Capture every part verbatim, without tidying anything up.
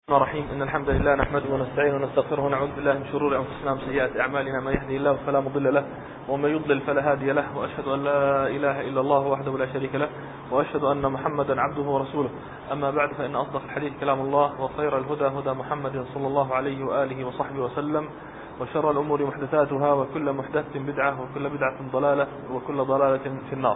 الرحيم. إن الحمد لله نحمده ونستعينه ونستغفره ونعوذ بالله من شرور أنفسنا ومن سيئات أعمالنا. من يهده الله فلا مضل له ومن يضلل فلا هادي له، وأشهد أن لا إله إلا الله وحده لا شريك له، وأشهد أن محمدا عبده ورسوله. أما بعد، فإن أصدق الحديث كلام الله، وخير الهدى هدى محمد صلى الله عليه وآله وصحبه وسلم، وشر الأمور محدثاتها، وكل محدثة بدعة، وكل بدعة ضلالة، وكل ضلالة في النار.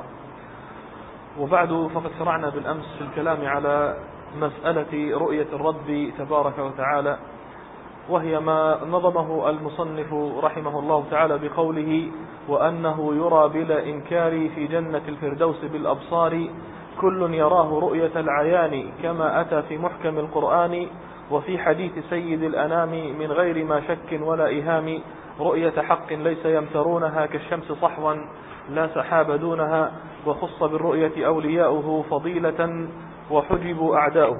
وبعد، فقد شرعنا بالأمس في الكلام على مسألة رؤية الرب تبارك وتعالى، وهي ما نظمه المصنف رحمه الله تعالى بقوله: وأنه يرى بلا إنكار في جنة الفردوس بالأبصار، كل يراه رؤية العيان كما أتى في محكم القرآن، وفي حديث سيد الأنام من غير ما شك ولا إهام، رؤية حق ليس يمترونها كالشمس صحوا لا سحاب دونها، وخص بالرؤية أولياؤه فضيلة وحجبوا أعداؤه.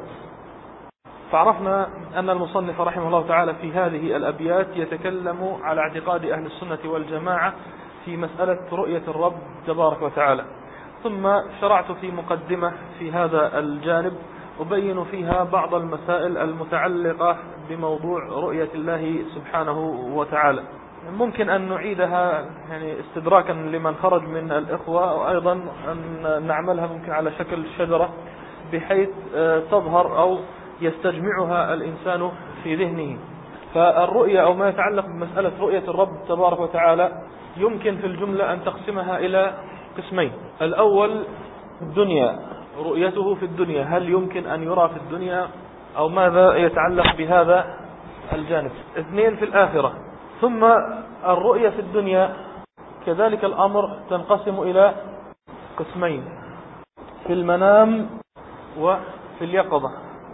فعرفنا أن المصنف رحمه الله تعالى في هذه الأبيات يتكلم على اعتقاد أهل السنة والجماعة في مسألة رؤية الرب تبارك وتعالى، ثم شرعت في مقدمة في هذا الجانب أبين فيها بعض المسائل المتعلقة بموضوع رؤية الله سبحانه وتعالى. ممكن أن نعيدها يعني استدراكا لمن خرج من الإخوة، وأيضا أن نعملها ممكن على شكل شجرة بحيث تظهر أو يستجمعها الإنسان في ذهنه. فالرؤية أو ما يتعلق بمسألة رؤية الرب تبارك وتعالى يمكن في الجملة أن تقسمها إلى قسمين. الأول الدنيا، رؤيته في الدنيا، هل يمكن أن يرى في الدنيا أو ماذا يتعلق بهذا الجانب. اثنين في الآخرة. ثم الرؤية في الدنيا كذلك الأمر تنقسم إلى قسمين: في المنام وفي اليقظة.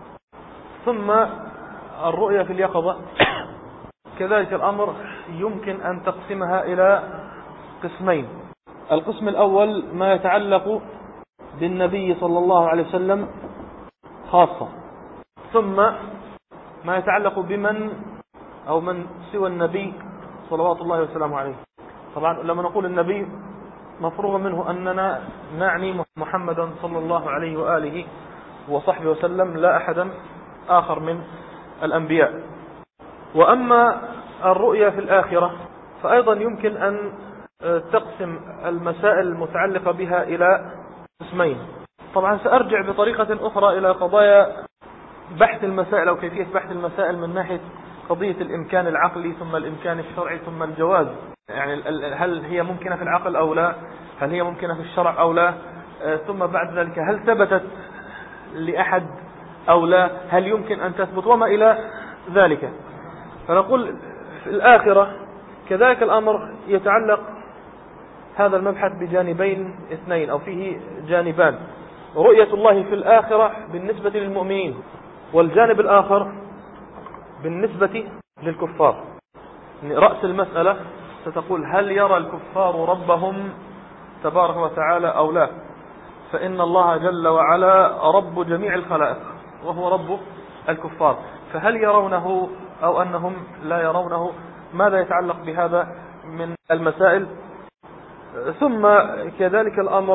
ثم الرؤية في اليقظة كذلك الأمر يمكن أن تقسمها إلى قسمين. القسم الأول ما يتعلق بالنبي صلى الله عليه وسلم خاصة، ثم ما يتعلق بمن أو من سوى النبي صلوات الله وسلامه عليه. طبعا لما نقول النبي مفروغ منه أننا نعني محمدا صلى الله عليه وآله وصحبه وسلم، لا أحدا آخر من الأنبياء. وأما الرؤيا في الآخرة فأيضا يمكن أن تقسم المسائل المتعلقة بها إلى قسمين. طبعا سأرجع بطريقة أخرى إلى قضايا بحث المسائل أو كيفية بحث المسائل من ناحية قضية الإمكان العقلي ثم الإمكان الشرعي ثم الجواز. يعني هل هي ممكنة في العقل أو لا؟ هل هي ممكنة في الشرع أو لا؟ ثم بعد ذلك هل ثبتت لأحد أو لا؟ هل يمكن أن تثبت؟ وما إلى ذلك. فنقول في الآخرة كذلك الأمر يتعلق هذا المبحث بجانبين اثنين أو فيه جانبان: رؤية الله في الآخرة بالنسبة للمؤمنين، والجانب الآخر بالنسبة للكفار. رأس المسألة ستقول: هل يرى الكفار ربهم تبارك وتعالى أو لا؟ فإن الله جل وعلا رب جميع الخلائق وهو رب الكفار، فهل يرونه أو أنهم لا يرونه؟ ماذا يتعلق بهذا من المسائل؟ ثم كذلك الأمر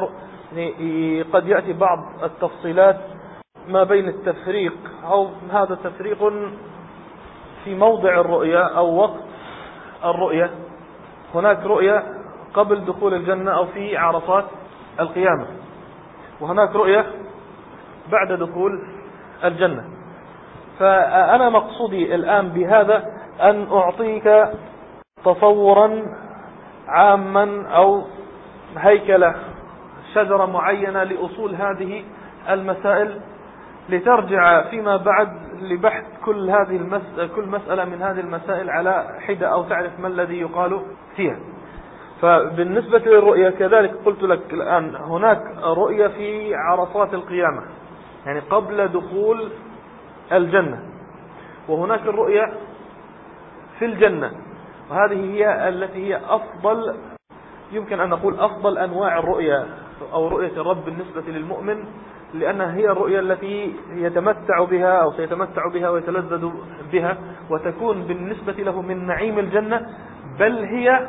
قد يأتي بعض التفصيلات ما بين التفريق، أو هذا تفريق في موضع الرؤية أو وقت الرؤية. هناك رؤية قبل دخول الجنة أو في عرصات القيامة، وهناك رؤية بعد دخول الجنة. فأنا مقصودي الآن بهذا أن أعطيك تصورا عاما أو هيكلة شجرة معينة لأصول هذه المسائل، لترجع فيما بعد لبحث كل هذه المسألة كل مسألة من هذه المسائل على حدة، أو تعرف ما الذي يقال فيها. فبالنسبة للرؤية كذلك قلت لك الآن هناك رؤية في عرصات القيامة، يعني قبل دخول الجنة، وهناك الرؤية في الجنة، وهذه هي التي هي أفضل، يمكن أن نقول أفضل أنواع الرؤية أو رؤية الرب بالنسبة للمؤمن، لأنها هي الرؤية التي يتمتع بها أو سيتمتع بها ويتلذذ بها، وتكون بالنسبة له من نعيم الجنة، بل هي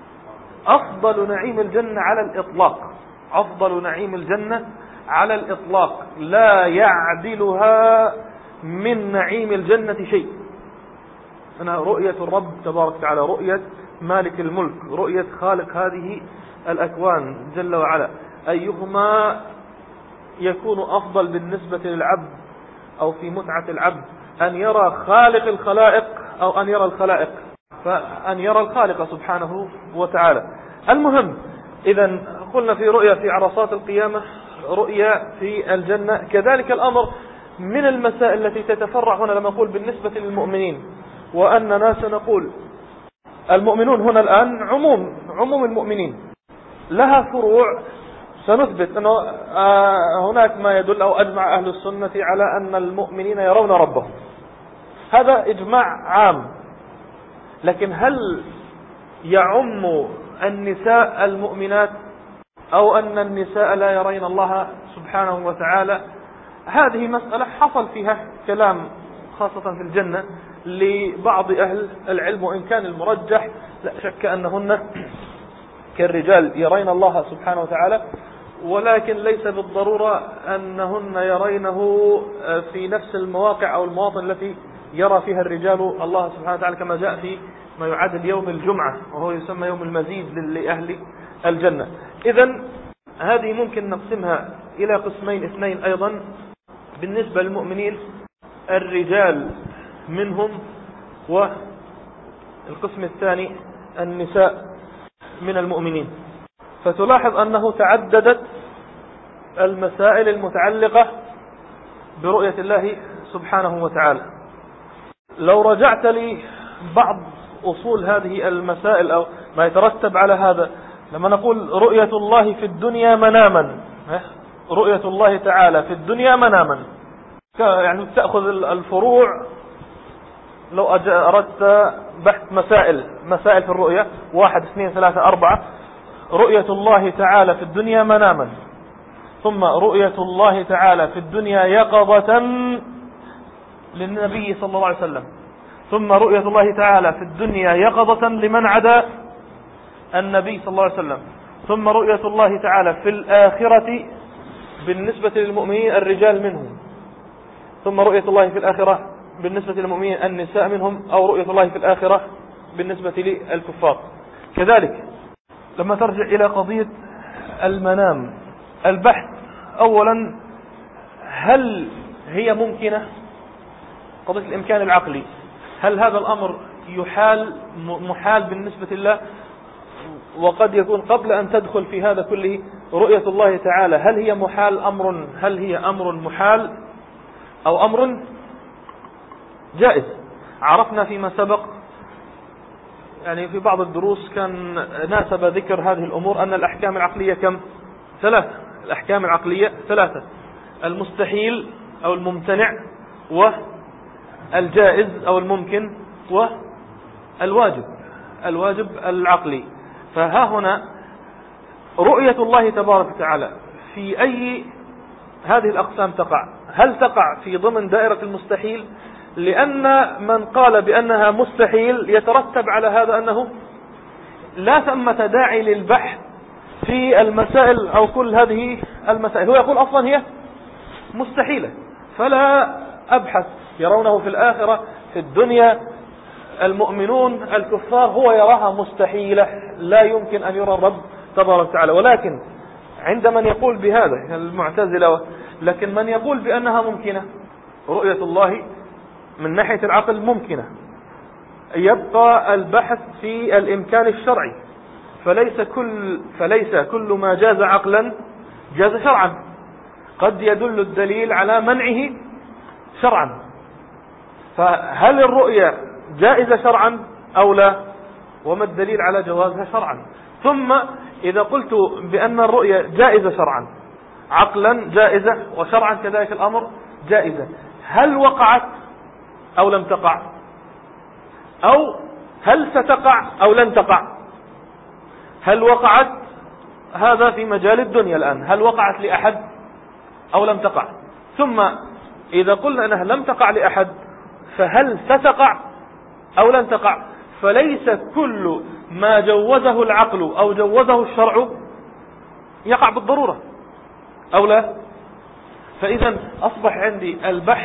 أفضل نعيم الجنة على الإطلاق. أفضل نعيم الجنة على الإطلاق، لا يعدلها من نعيم الجنة شيء. أنا رؤية الرب تبارك وتعالى، رؤية مالك الملك، رؤية خالق هذه الأكوان جل وعلا، أيهما يكون أفضل بالنسبة للعبد أو في متعة العبد؟ أن يرى خالق الخلائق أو أن يرى الخلائق؟ فأن يرى الخالق سبحانه وتعالى. المهم، إذا قلنا في رؤية في عرصات القيامة، رؤية في الجنة. كذلك الأمر من المسائل التي تتفرع هنا لما نقول بالنسبة للمؤمنين، وأننا سنقول المؤمنون هنا الآن عموم عموم المؤمنين، لها فروع. سنثبت أنه هناك ما يدل أو أجمع أهل السنة على أن المؤمنين يرون ربهم، هذا إجماع عام. لكن هل يعم النساء المؤمنات أو أن النساء لا يرين الله سبحانه وتعالى؟ هذه مسألة حصل فيها كلام خاصة في الجنة لبعض أهل العلم، وإن كان المرجح لا شك أنهن كالرجال يرين الله سبحانه وتعالى، ولكن ليس بالضرورة أنهن يرينه في نفس المواقع أو المواطن التي يرى فيها الرجال الله سبحانه وتعالى، كما جاء في ما يعادل يوم الجمعة وهو يسمى يوم المزيد لأهل الجنة. إذن هذه ممكن نقسمها إلى قسمين اثنين أيضا. بالنسبة للمؤمنين الرجال منهم، والقسم الثاني النساء من المؤمنين. فتلاحظ أنه تعددت المسائل المتعلقة برؤية الله سبحانه وتعالى. لو رجعت لي بعض أصول هذه المسائل أو ما يترتب على هذا، لما نقول رؤية الله في الدنيا مناما، رؤية الله تعالى في الدنيا مناما، يعني تأخذ الفروع. لو أردت بحث مسائل مسائل في الرؤية، واحد اثنين ثلاثة أربعة، رؤية الله تعالى في الدنيا مناما، ثم رؤية الله تعالى في الدنيا يقظة للنبي صلى الله عليه وسلم، ثم رؤية الله تعالى في الدنيا يقظة لمن عدا النبي صلى الله عليه وسلم، ثم رؤية الله تعالى في الآخرة بالنسبة للمؤمنين الرجال منهم، ثم رؤية الله في الآخرة بالنسبة للمؤمنين النساء منهم، أو رؤية الله في الآخرة بالنسبة للكفار. كذلك لما ترجع إلى قضية المنام، البحث أولا هل هي ممكنة؟ قضية الإمكان العقلي، هل هذا الأمر يحال محال بالنسبة لله؟ وقد يكون قبل أن تدخل في هذا كله رؤية الله تعالى، هل هي محال أمر هل هي أمر محال أو أمر جائز؟ عرفنا فيما سبق يعني في بعض الدروس كان ناسب ذكر هذه الأمور أن الأحكام العقلية كم؟ ثلاثة. الأحكام العقلية ثلاثة: المستحيل أو الممتنع، والجائز أو الممكن، والواجب الواجب العقلي. فها هنا رؤية الله تبارك وتعالى في أي هذه الأقسام تقع؟ هل تقع في ضمن دائرة المستحيل؟ لأن من قال بأنها مستحيل يترتب على هذا أنه لا ثمة داعي للبحث في المسائل أو كل هذه المسائل. هو يقول أصلا هي مستحيلة فلا أبحث. يرونه في الآخرة، في الدنيا المؤمنون الكفار هو يراها مستحيلة، لا يمكن أن يرى الرب تبارك وتعالى. ولكن عند من يقول بهذا المعتزلة، لكن من يقول بأنها ممكنة، رؤية الله من ناحية العقل ممكنة، يبقى البحث في الإمكان الشرعي. فليس كل فليس كل ما جاز عقلا جاز شرعا، قد يدل الدليل على منعه شرعا. فهل الرؤية جائزة شرعا أو لا؟ وما الدليل على جوازها شرعا؟ ثم إذا قلت بأن الرؤية جائزة شرعا، عقلا جائزة وشرعا كذلك الأمر جائزة، هل وقعت أو لم تقع؟ أو هل ستقع أو لن تقع؟ هل وقعت؟ هذا في مجال الدنيا الآن، هل وقعت لأحد أو لم تقع؟ ثم إذا قلنا أنها لم تقع لأحد، فهل ستقع أو لن تقع؟ فليس كل ما جوزه العقل أو جوزه الشرع يقع بالضرورة أو لا. فإذا أصبح عندي البحث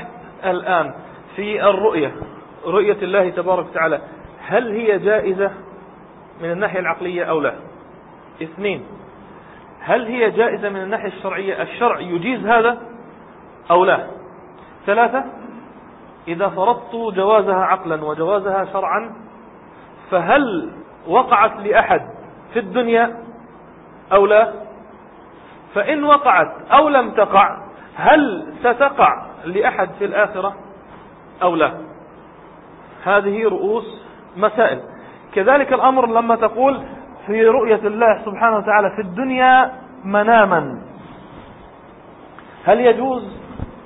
الآن في الرؤية، رؤية الله تبارك وتعالى، هل هي جائزة من الناحية العقلية أو لا؟ اثنين، هل هي جائزة من الناحية الشرعية، الشرع يجيز هذا أو لا؟ ثلاثة، إذا فرضت جوازها عقلا وجوازها شرعا، فهل وقعت لأحد في الدنيا أو لا؟ فإن وقعت أو لم تقع، هل ستقع لأحد في الآخرة أو لا؟ هذه رؤوس مسائل. كذلك الأمر لما تقول في رؤية الله سبحانه وتعالى في الدنيا مناما، هل يجوز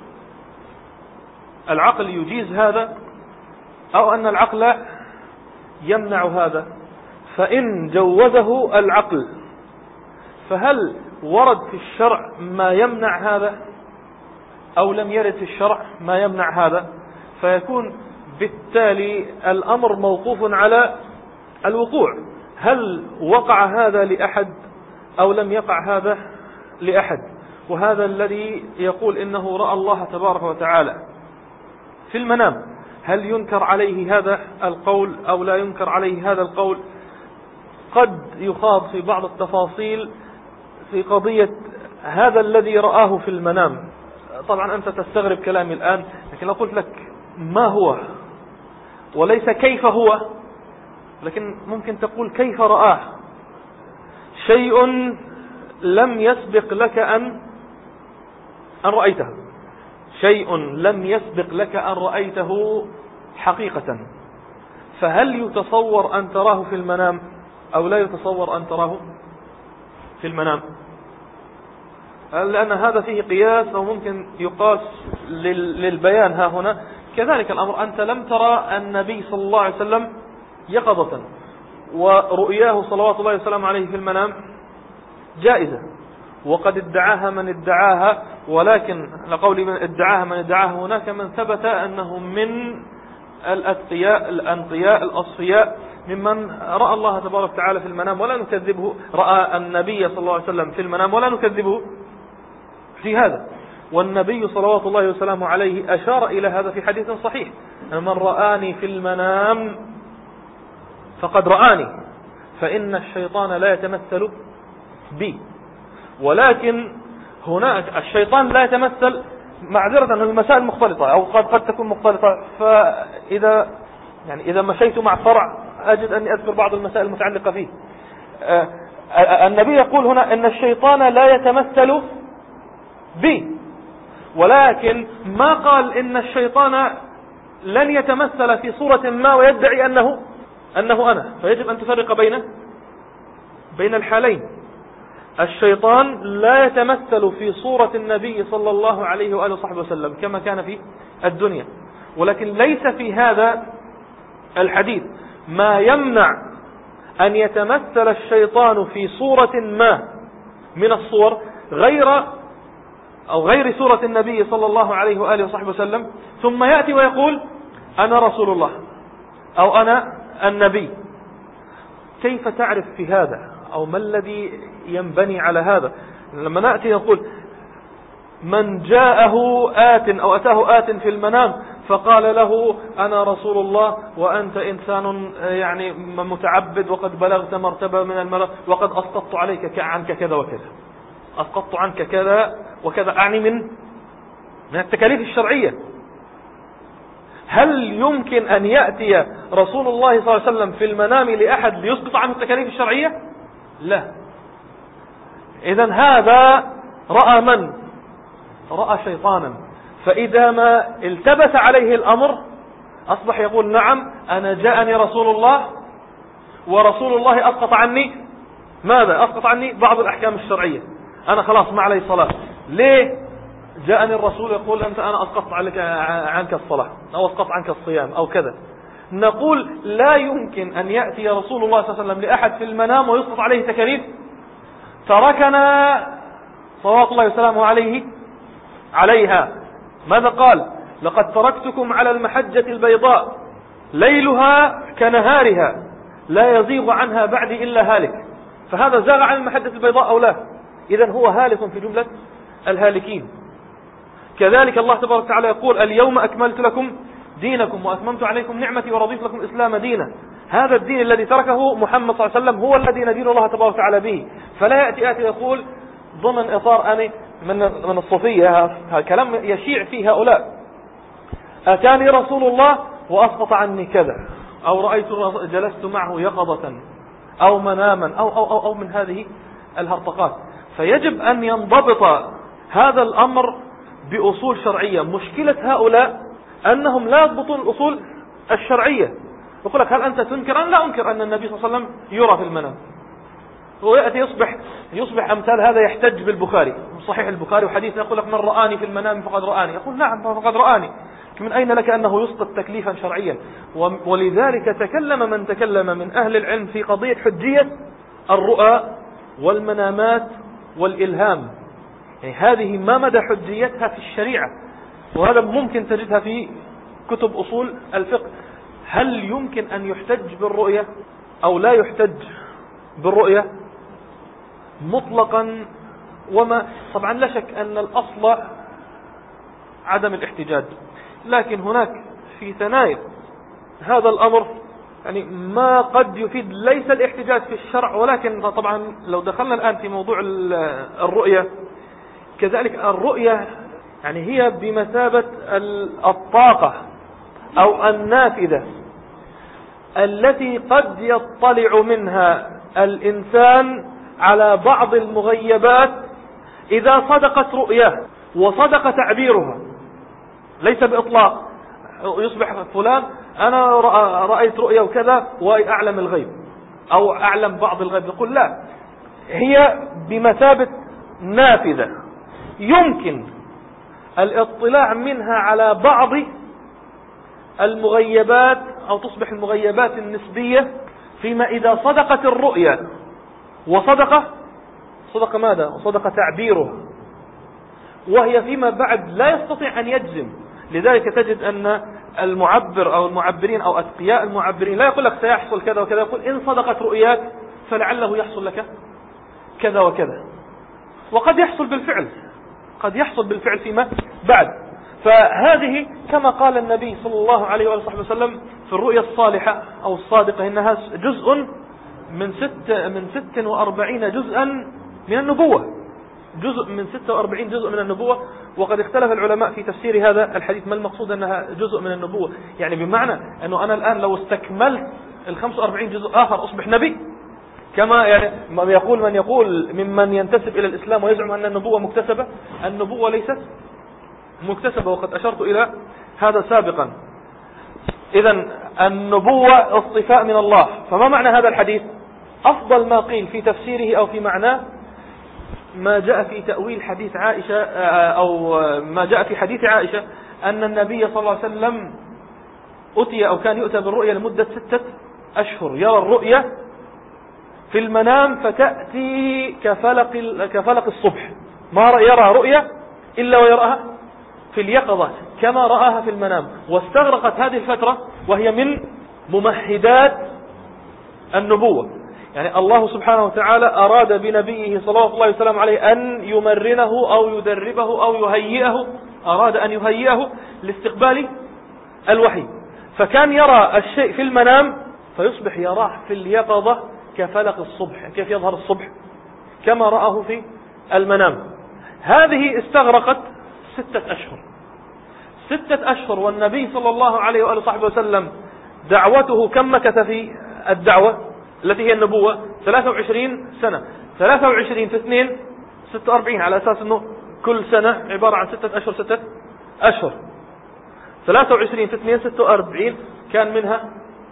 العقل يجيز هذا أو أن العقل يمنع هذا؟ فإن جوزه العقل، فهل ورد في الشرع ما يمنع هذا أو لم يرد في الشرع ما يمنع هذا؟ فيكون بالتالي الأمر موقوف على الوقوع، هل وقع هذا لأحد أو لم يقع هذا لأحد. وهذا الذي يقول إنه رأى الله تبارك وتعالى في المنام، هل ينكر عليه هذا القول أو لا ينكر عليه هذا القول؟ قد يخاض في بعض التفاصيل في قضية هذا الذي رآه في المنام. طبعا أنت تستغرب كلامي الآن، لكن لو قلت لك ما هو وليس كيف هو، لكن ممكن تقول كيف رآه. شيء لم يسبق لك أن أن رأيته، شيء لم يسبق لك أن رأيته حقيقة، فهل يتصور أن تراه في المنام أو لا يتصور أن تراه في المنام؟ لأن هذا فيه قياس أو ممكن يقاس للبيان ها هنا. كذلك الأمر، أنت لم ترى النبي صلى الله عليه وسلم يقظة، ورؤياه صلوات الله وسلامه عليه في المنام جائزة، وقد ادعاها من ادعاها، ولكن لقول من ادعاها من ادعاها هناك من ثبت أنه من الأتقياء الأنقياء الأصفياء ممن رأى الله تبارك وتعالى في المنام ولا نكذبه، رأى النبي صلى الله عليه وسلم في المنام ولا نكذبه في هذا. والنبي صلوات الله وسلامه عليه أشار إلى هذا في حديث صحيح: من رآني في المنام فقد رآني، فإن الشيطان لا يتمثل بي. ولكن هناك الشيطان لا يتمثل، معذرة أن المسائل مختلطة أو قد قد تكون مختلطة، فإذا يعني إذا مشيت مع فرع أجد أني أذكر بعض المسائل المتعلقة فيه. النبي يقول هنا أن الشيطان لا يتمثل بي، ولكن ما قال إن الشيطان لن يتمثل في صورة ما ويدعي أنه أنه أنا. فيجب أن تفرق بين بين الحالين. الشيطان لا يتمثل في صورة النبي صلى الله عليه وآله وصحبه وسلم كما كان في الدنيا، ولكن ليس في هذا الحديث ما يمنع أن يتمثل الشيطان في صورة ما من الصور غير أو غير صورة النبي صلى الله عليه وآله وصحبه وسلم، ثم يأتي ويقول أنا رسول الله أو أنا النبي. كيف تعرف في هذا أو ما الذي ينبني على هذا؟ لما نأتي نقول من جاءه آت أو أتاه آت في المنام فقال له أنا رسول الله وأنت إنسان يعني متعبد وقد بلغت مرتبة من الملك وقد أسقطت عليك عنك كذا وكذا، أسقطت عنك كذا وكذا، أعني من من التكاليف الشرعية. هل يمكن أن يأتي رسول الله صلى الله عليه وسلم في المنام لأحد ليسقط عنه التكاليف الشرعية؟ لا. إذن هذا رأى من؟ رأى شيطانا. فإذا ما التبس عليه الأمر أصبح يقول نعم أنا جاءني رسول الله، ورسول الله أسقط عني ماذا؟ أسقط عني بعض الأحكام الشرعية، أنا خلاص ما علي صلاة. ليه؟ جاءني الرسول يقول أنت أنا أسقطت عليك عنك الصلاة أو أسقط عنك الصيام أو كذا. نقول لا يمكن أن يأتي رسول الله صلى الله عليه وسلم لأحد في المنام ويسقط عليه تكاليف. تركنا صلوات الله وسلامه عليه عليها. ماذا قال؟ لقد تركتكم على المحجة البيضاء ليلها كنهارها لا يزيغ عنها بعدي إلا هالك. فهذا زاغ عن المحجة البيضاء أو لا؟ إذن هو هالك في جملة الهالكين. كذلك الله تبارك وتعالى يقول اليوم أكملت لكم دينكم وأتممت عليكم نعمتي ورضيت لكم الإسلام دينا. هذا الدين الذي تركه محمد صلى الله عليه وسلم هو الذي ندين الله تبارك وتعالى به. فلا يأتي آتي يقول ضمن إطار أنا من من الصوفية، هذا كلام يشيع فيه هؤلاء، أتاني رسول الله وأسقط عني كذا، أو رأيت جلست معه يقظة أو مناما أو, أو, أو, أو من هذه الهرطقات. فيجب أن ينضبط هذا الأمر بأصول شرعية. مشكلة هؤلاء أنهم لا يضبطون الأصول الشرعية. يقول لك هل أنت تنكر؟ أنا لا أنكر أن النبي صلى الله عليه وسلم يرى في المنام، ويأتي يصبح يصبح أمثال هذا يحتج بالبخاري، صحيح البخاري وحديث يقول لك من رآني في المنام فقد رآني. يقول نعم فقد رآني، من أين لك أنه يسقط تكليفا شرعيا؟ ولذلك تكلم من تكلم من أهل العلم في قضية حجية الرؤى والمنامات والإلهام. يعني هذه ما مدى حجيتها في الشريعة، وهذا ممكن تجدها في كتب أصول الفقه. هل يمكن أن يحتج بالرؤية أو لا يحتج بالرؤية مطلقا؟ وما طبعا لا شك أن الأصل عدم الاحتجاج، لكن هناك في ثنايا هذا الأمر يعني ما قد يفيد ليس الاحتجاج في الشرع، ولكن طبعا لو دخلنا الآن في موضوع الرؤية، كذلك الرؤية يعني هي بمثابة الطاقة أو النافذة التي قد يطلع منها الإنسان على بعض المغيبات إذا صدقت رؤياه وصدق تعبيرها، ليس بإطلاق يصبح فلان أنا رأيت رؤيا وكذا وأعلم الغيب أو أعلم بعض الغيب. يقول لا، هي بمثابة نافذة يمكن الاطلاع منها على بعض المغيبات أو تصبح المغيبات النسبية فيما إذا صدقت الرؤيا وصدق صدق ماذا؟ وصدق تعبيرها، وهي فيما بعد لا يستطيع أن يجزم. لذلك تجد أن المعبر أو المعبرين أو أتقياء المعبرين لا يقول لك سيحصل كذا وكذا، يقول إن صدقت رؤياك فلعله يحصل لك كذا وكذا، وقد يحصل بالفعل، قد يحصل بالفعل فيما بعد. فهذه كما قال النبي صلى الله عليه وآله وسلم في الرؤيا الصالحة أو الصادقة إنها جزء من ست من ست وأربعين جزءا من النبوة، جزء من ستة وأربعين جزء من النبوة. وقد اختلف العلماء في تفسير هذا الحديث، ما المقصود أنها جزء من النبوة؟ يعني بمعنى أنه أنا الآن لو استكملت ال خمسة وأربعين جزء آخر أصبح نبي، كما يعني ما يقول من يقول ممن ينتسب إلى الإسلام ويزعم أن النبوة مكتسبة. النبوة ليست مكتسبة، وقد أشرت إلى هذا سابقا. إذن النبوة اصطفاء من الله. فما معنى هذا الحديث؟ أفضل ما قيل في تفسيره أو في معناه ما جاء في تأويل حديث عائشة، أو ما جاء في حديث عائشة أن النبي صلى الله عليه وسلم أتي أو كان يؤتى بالرؤيا لمدة ستة أشهر، يرى الرؤيا في المنام فتأتي كفلق كفلق الصبح، ما يرى رؤيا إلا ويراها في اليقظة كما رآها في المنام. واستغرقت هذه الفترة وهي من ممهدات النبوة. يعني الله سبحانه وتعالى أراد بنبيه صلى الله عليه وسلم عليه أن يمرنه أو يدربه أو يهيئه، أراد أن يهيئه لاستقبال الوحي، فكان يرى الشيء في المنام فيصبح يراه في اليقظة كفلق الصبح. كيف يظهر الصبح؟ كما رآه في المنام. هذه استغرقت ستة أشهر ستة أشهر والنبي صلى الله عليه وآله وصحبه وسلم دعوته كم مكث في الدعوة التي هي النبوة؟ ثلاثة وعشرين سنة. ثلاثة وعشرين في اثنين ستة وأربعين، على أساس أنه كل سنة عبارة عن ستة أشهر ستة أشهر. ثلاثة وعشرين في اثنين ستة وأربعين، كان منها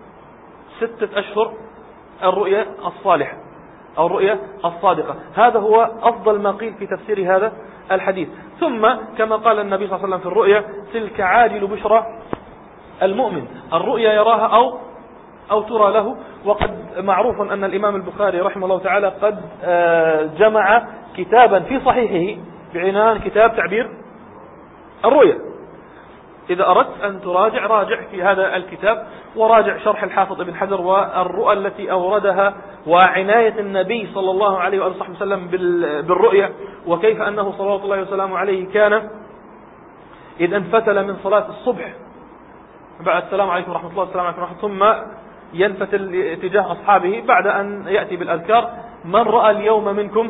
ستة أشهر الرؤيا الصالحة أو الرؤيا الصادقة. هذا هو أفضل ما قيل في تفسير هذا الحديث. ثم كما قال النبي صلى الله عليه وسلم في الرؤيا تلك عاجل بشرى المؤمن، الرؤيا يراها أو أو ترى له. وقد معروف أن الإمام البخاري رحمه الله تعالى قد جمع كتابا في صحيحه بعنوان كتاب تعبير الرؤيا. إذا أردت أن تراجع راجع في هذا الكتاب، وراجع شرح الحافظ ابن حجر والرؤى التي أوردها وعناية النبي صلى الله عليه وآله وسلم بالرؤيا، وكيف أنه صلى الله عليه وسلم عليه كان إذ انفتل من صلاة الصبح بعد السلام عليكم ورحمة الله السلام عليكم ورحمة الله، ثم ينفتل تجاه أصحابه بعد أن يأتي بالأذكار: من رأى اليوم منكم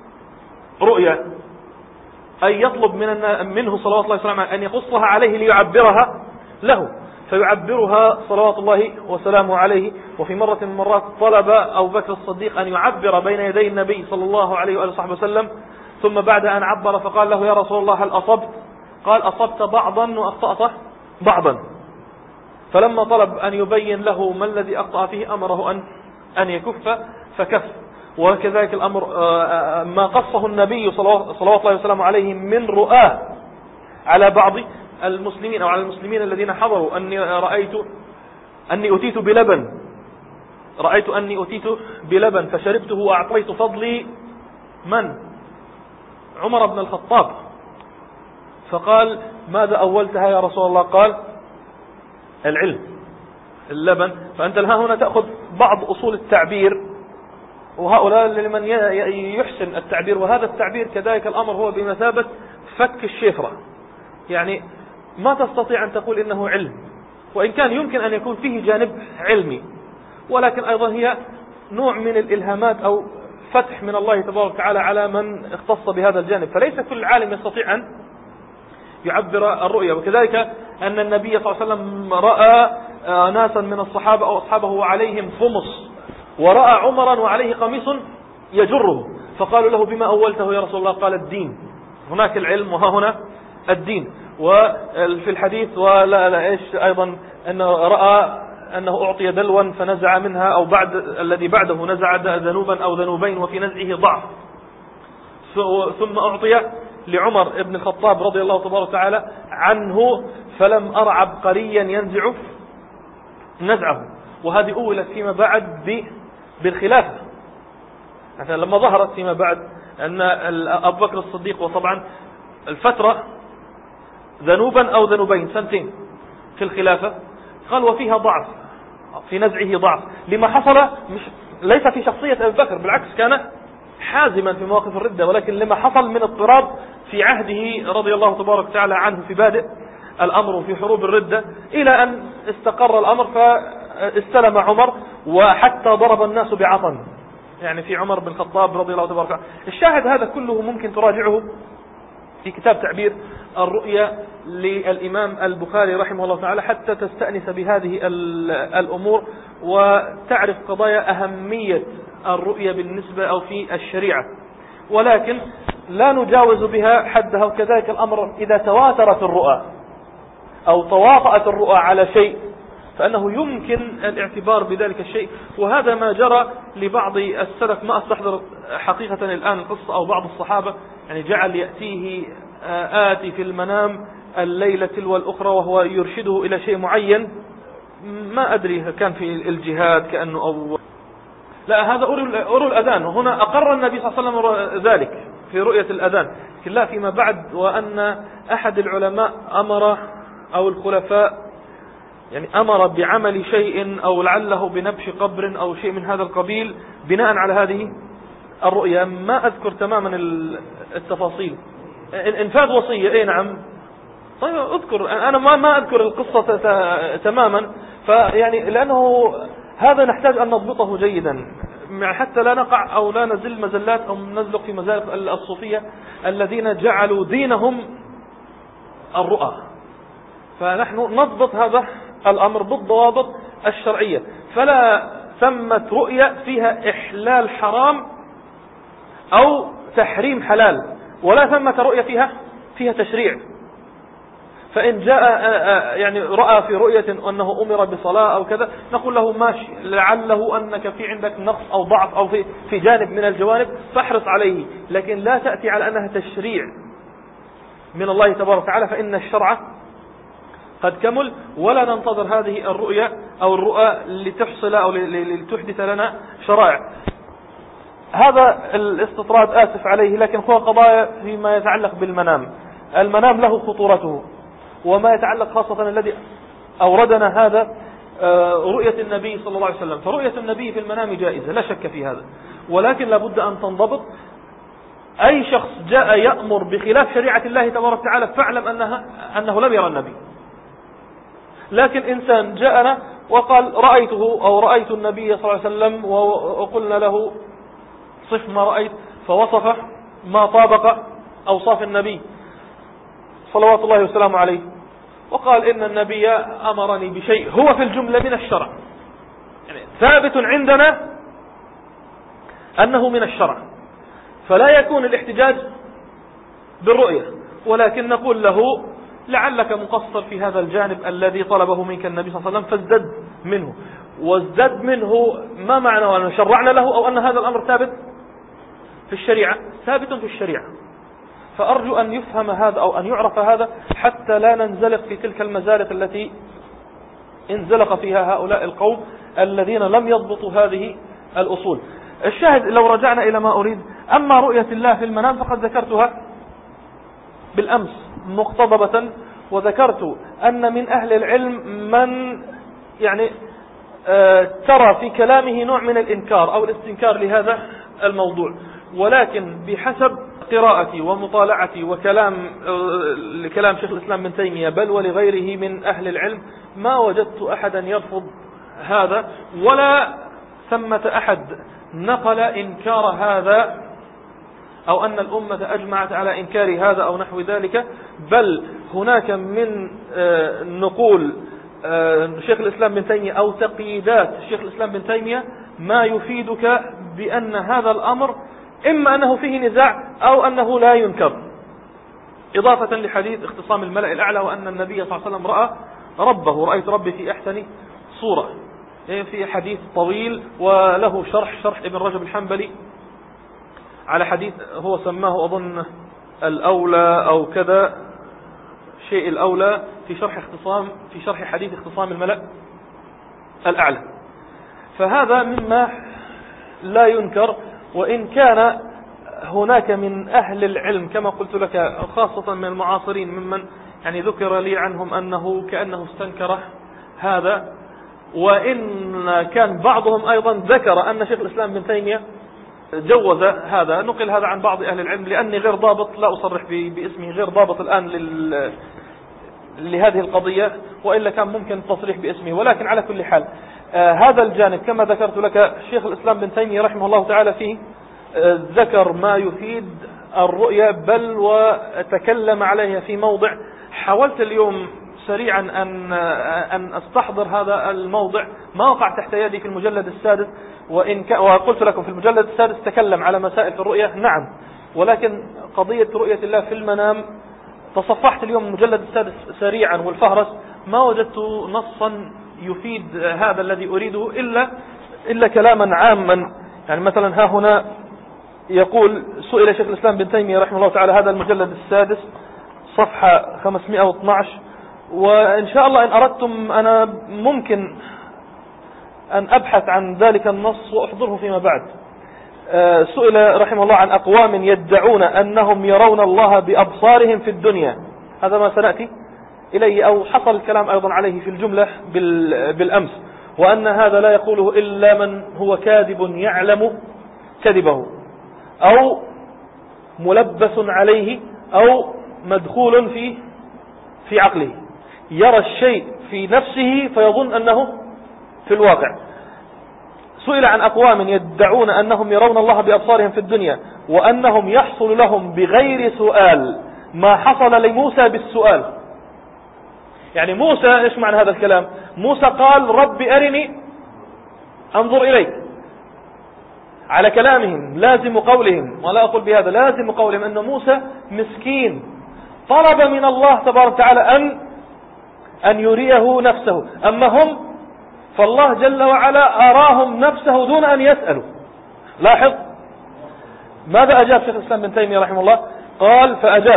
رؤيا، أي يطلب من منه صلوات الله وسلامه أن يقصها عليه ليعبرها له، فيعبرها صلوات الله وسلامه عليه. وفي مرة من المرات طلب أبو بكر الصديق أن يعبر بين يدي النبي صلى الله عليه وآله وصحبه وسلم، ثم بعد أن عبر فقال له: يا رسول الله هل أصبت؟ قال: أصبت بعضا وأخطأت بعضا. فلما طلب أن يبين له ما الذي أخطأ فيه أمره أن أن يكف فكف. وكذلك الأمر ما قصه النبي صلى الله عليه وسلم عليه من رؤاه على بعض المسلمين أو على المسلمين الذين حضروا: أني رأيت أني أتيت بلبن رأيت أني أتيت بلبن فشربته وأعطيت فضلي من؟ عمر بن الخطاب. فقال: ماذا أولتها يا رسول الله؟ قال: العلم، اللبن. فأنت ها هنا تأخذ بعض أصول التعبير، وهؤلاء لمن يحسن التعبير، وهذا التعبير كذلك الأمر هو بمثابة فك الشفرة، يعني ما تستطيع أن تقول إنه علم، وإن كان يمكن أن يكون فيه جانب علمي، ولكن أيضا هي نوع من الإلهامات أو فتح من الله تبارك وتعالى على من اختص بهذا الجانب، فليس كل عالم يستطيع أن يعبر الرؤيا. وكذلك أن النبي صلى الله عليه وسلم رأى ناسا من الصحابة أو أصحابه وعليهم خمص، ورأى عمرا وعليه قميص يجره، فقالوا له: بما أولته يا رسول الله؟ قال: الدين. هناك العلم وها هنا الدين. وفي الحديث ولا لا إيش أيضا أنه رأى أنه أعطي دلوا فنزع منها، أو بعد الذي بعده نزع ذنوبا أو ذنوبين وفي نزعه ضعف، ثم أعطي لعمر ابن الخطاب رضي الله تبارك وتعالى عنه فلم أرى عبقريا ينزع نزعه. وهذه أولت فيما بعد بالخلافة، مثلا لما ظهرت فيما بعد أن أبو بكر الصديق، وطبعا الفترة ذنوبا أو ذنوبين سنتين في الخلافة، قال وفيها ضعف، في نزعه ضعف، لما حصل مش ليس في شخصية أبي بكر، بالعكس كان حازما في مواقف الردة، ولكن لما حصل من اضطراب في عهده رضي الله تبارك وتعالى عنه في بادئ الأمر في حروب الردة، إلى أن استقر الأمر فاستلم عمر، وحتى ضرب الناس بعطن، يعني في عمر بن الخطاب رضي الله تبارك وتعالى. الشاهد هذا كله ممكن تراجعه في كتاب تعبير الرؤيا للإمام البخاري رحمه الله تعالى، حتى تستأنس بهذه الأمور وتعرف قضايا أهمية الرؤيا بالنسبة أو في الشريعة، ولكن لا نجاوز بها حدها. وكذلك الأمر إذا تواترت الرؤى أو تواطأت الرؤى على شيء فأنه يمكن الاعتبار بذلك الشيء، وهذا ما جرى لبعض السلف. ما أستحضر حقيقة الآن القصة، أو بعض الصحابة يعني جعل يأتيه آتي في المنام الليلة تلو الأخرى وهو يرشده إلى شيء معين، ما أدري كان في الجهاد كأنه أو لا، هذا أرو الأذان، وهنا أقر النبي صلى الله عليه وسلم ذلك في رؤية الأذان، لكن لا فيما بعد. وأن أحد العلماء أمر أو الخلفاء يعني أمر بعمل شيء أو لعله بنبش قبر أو شيء من هذا القبيل بناء على هذه الرؤيا. ما أذكر تماما التفاصيل. انفاذ وصية، اي نعم، طيب اذكر، انا ما ما اذكر القصة تماما، فيعني لانه هذا نحتاج ان نضبطه جيدا حتى لا نقع او لا نزل مزلات او نزلق في مزالق الصوفية الذين جعلوا دينهم الرؤى. فنحن نضبط هذا الامر بالضوابط الشرعية، فلا ثمة رؤية فيها احلال حرام او تحريم حلال، ولا ثمة رؤية فيها فيها تشريع. فإن جاء يعني رأى في رؤية أنه أمر بصلاة أو كذا، نقول له ماشي، لعله أنك في عندك نقص أو ضعف أو في في جانب من الجوانب فاحرص عليه، لكن لا تأتي على أنها تشريع من الله تبارك وتعالى، فإن الشرع قد كمل، ولا ننتظر هذه الرؤية أو الرؤى لتحصل أو لتحدث لنا شرائع. هذا الاستطراد آسف عليه، لكن هو قضايا فيما يتعلق بالمنام. المنام له خطورته، وما يتعلق خاصة الذي أوردنا هذا رؤية النبي صلى الله عليه وسلم. فرؤية النبي في المنام جائزة لا شك في هذا، ولكن لابد أن تنضبط أي شخص جاء يأمر بخلاف شريعة الله تبارك وتعالى فاعلم أنها أنه لم يرى النبي. لكن إنسان جاءنا وقال رأيته أو رأيت النبي صلى الله عليه وسلم وقلنا له صف ما رأيت فوصف ما طابق أوصاف النبي صلوات الله وسلامه عليه، وقال إن النبي أمرني بشيء هو في الجملة من الشرع، يعني ثابت عندنا أنه من الشرع، فلا يكون الاحتجاج بالرؤية، ولكن نقول له لعلك مقصر في هذا الجانب الذي طلبه منك النبي صلى الله عليه وسلم فازدد منه. وازدد منه ما معنى أن شرعنا له أو أن هذا الأمر ثابت في الشريعة؟ ثابت في الشريعة. فأرجو أن يفهم هذا أو أن يعرف هذا حتى لا ننزلق في تلك المزالق التي انزلق فيها هؤلاء القوم الذين لم يضبطوا هذه الأصول. الشاهد لو رجعنا إلى ما أريد، أما رؤية الله في المنام فقد ذكرتها بالأمس مقتضبة، وذكرت أن من أهل العلم من يعني آه ترى في كلامه نوع من الإنكار أو الاستنكار لهذا الموضوع، ولكن بحسب قراءتي ومطالعتي وكلام آه لكلام شيخ الإسلام بن تيمية بل ولغيره من أهل العلم ما وجدت أحدا يرفض هذا، ولا ثمة أحد نقل إنكار هذا أو أن الأمة أجمعت على إنكار هذا أو نحو ذلك، بل هناك من نقول شيخ الإسلام بن تيمية أو تقييدات شيخ الإسلام بن تيمية ما يفيدك بأن هذا الأمر إما أنه فيه نزاع أو أنه لا ينكر، إضافة لحديث اختصام الملأ الأعلى وأن النبي صلى الله عليه وسلم رأى ربه رأيت ربي في أحسن صورة، في حديث طويل وله شرح شرح ابن رجب الحنبلي على حديث هو سماه أظن الأولى أو كذا شيء الأولى في شرح اختصام في شرح حديث اختصام الملأ الأعلى. فهذا مما لا ينكر، وإن كان هناك من أهل العلم كما قلت لك خاصة من المعاصرين ممن يعني ذكر لي عنهم أنه كأنه استنكر هذا، وإن كان بعضهم أيضا ذكر أن شيخ الإسلام بن تيمية جوز هذا. نقل هذا عن بعض أهل العلم لأني غير ضابط، لا أصرح باسمه، غير ضابط الآن لل... لهذه القضية، وإلا كان ممكن التصريح باسمه. ولكن على كل حال آه هذا الجانب كما ذكرت لك شيخ الإسلام بن تيمية رحمه الله تعالى فيه آه ذكر ما يفيد الرؤية، بل وتكلم عليها في موضع. حاولت اليوم سريعا أن أن أستحضر هذا الموضع، ما وقع تحت يدي في المجلد السادس، وإن ك... وقلت لكم في المجلد السادس تكلم على مسائل في الرؤية، نعم، ولكن قضية رؤية الله في المنام تصفحت اليوم المجلد السادس سريعا والفهرس ما وجدت نصا يفيد هذا الذي أريده إلا إلا كلاما عاما. يعني مثلا ها هنا يقول سئل شيخ الإسلام بن تيمية رحمه الله تعالى، هذا المجلد السادس صفحة خمسمائة واثني عشر، وإن شاء الله إن أردتم أنا ممكن أن أبحث عن ذلك النص وأحضره فيما بعد. سئل رحمه الله عن أقوام يدعون أنهم يرون الله بأبصارهم في الدنيا، هذا ما سنأتي إليه أو حصل الكلام أيضا عليه في الجملة بالأمس، وأن هذا لا يقوله إلا من هو كاذب يعلم كذبه أو ملبس عليه أو مدخول في في عقله، يرى الشيء في نفسه فيظن أنه في الواقع. سئل عن أقوام يدعون أنهم يرون الله بأبصارهم في الدنيا وأنهم يحصل لهم بغير سؤال ما حصل لموسى بالسؤال. يعني موسى، إيش معنى هذا الكلام؟ موسى قال رب أرني أنظر إليك، على كلامهم لازم قولهم، ولا أقول بهذا لازم قولهم أن موسى مسكين طلب من الله تبارك وتعالى أن أن يريه نفسه، أما هم فالله جل وعلا أراهم نفسه دون أن يسألوا. لاحظ ماذا أجاب شيخ الإسلام بن تيمية رحمه الله؟ قال فأجاب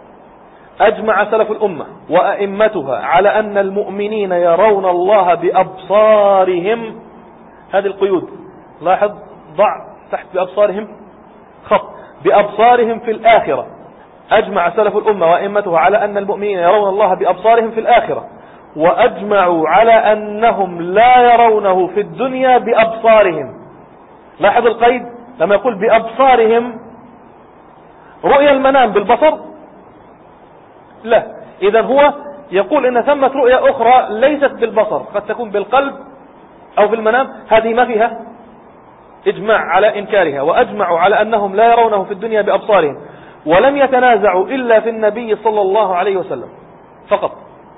أجمع سلف الأمة وأئمتها على أن المؤمنين يرون الله بأبصارهم، هذه القيود، لاحظ ضع تحت بأبصارهم خط، بأبصارهم في الآخرة. أجمع سلف الأمة وأئمتها على أن المؤمنين يرون الله بأبصارهم في الآخرة، وأجمعوا على أنهم لا يرونه في الدنيا بأبصارهم. لاحظ القيد لما يقول بأبصارهم رؤيا المنام بالبصر؟ لا. إذا هو يقول إن ثمة رؤيا أخرى ليست بالبصر، قد تكون بالقلب أو في المنام، هذه ما فيها إجماع على إنكارها، وأجمعوا على أنهم لا يرونه في الدنيا بأبصارهم، ولم يتنازعوا إلا في النبي صلى الله عليه وسلم فقط.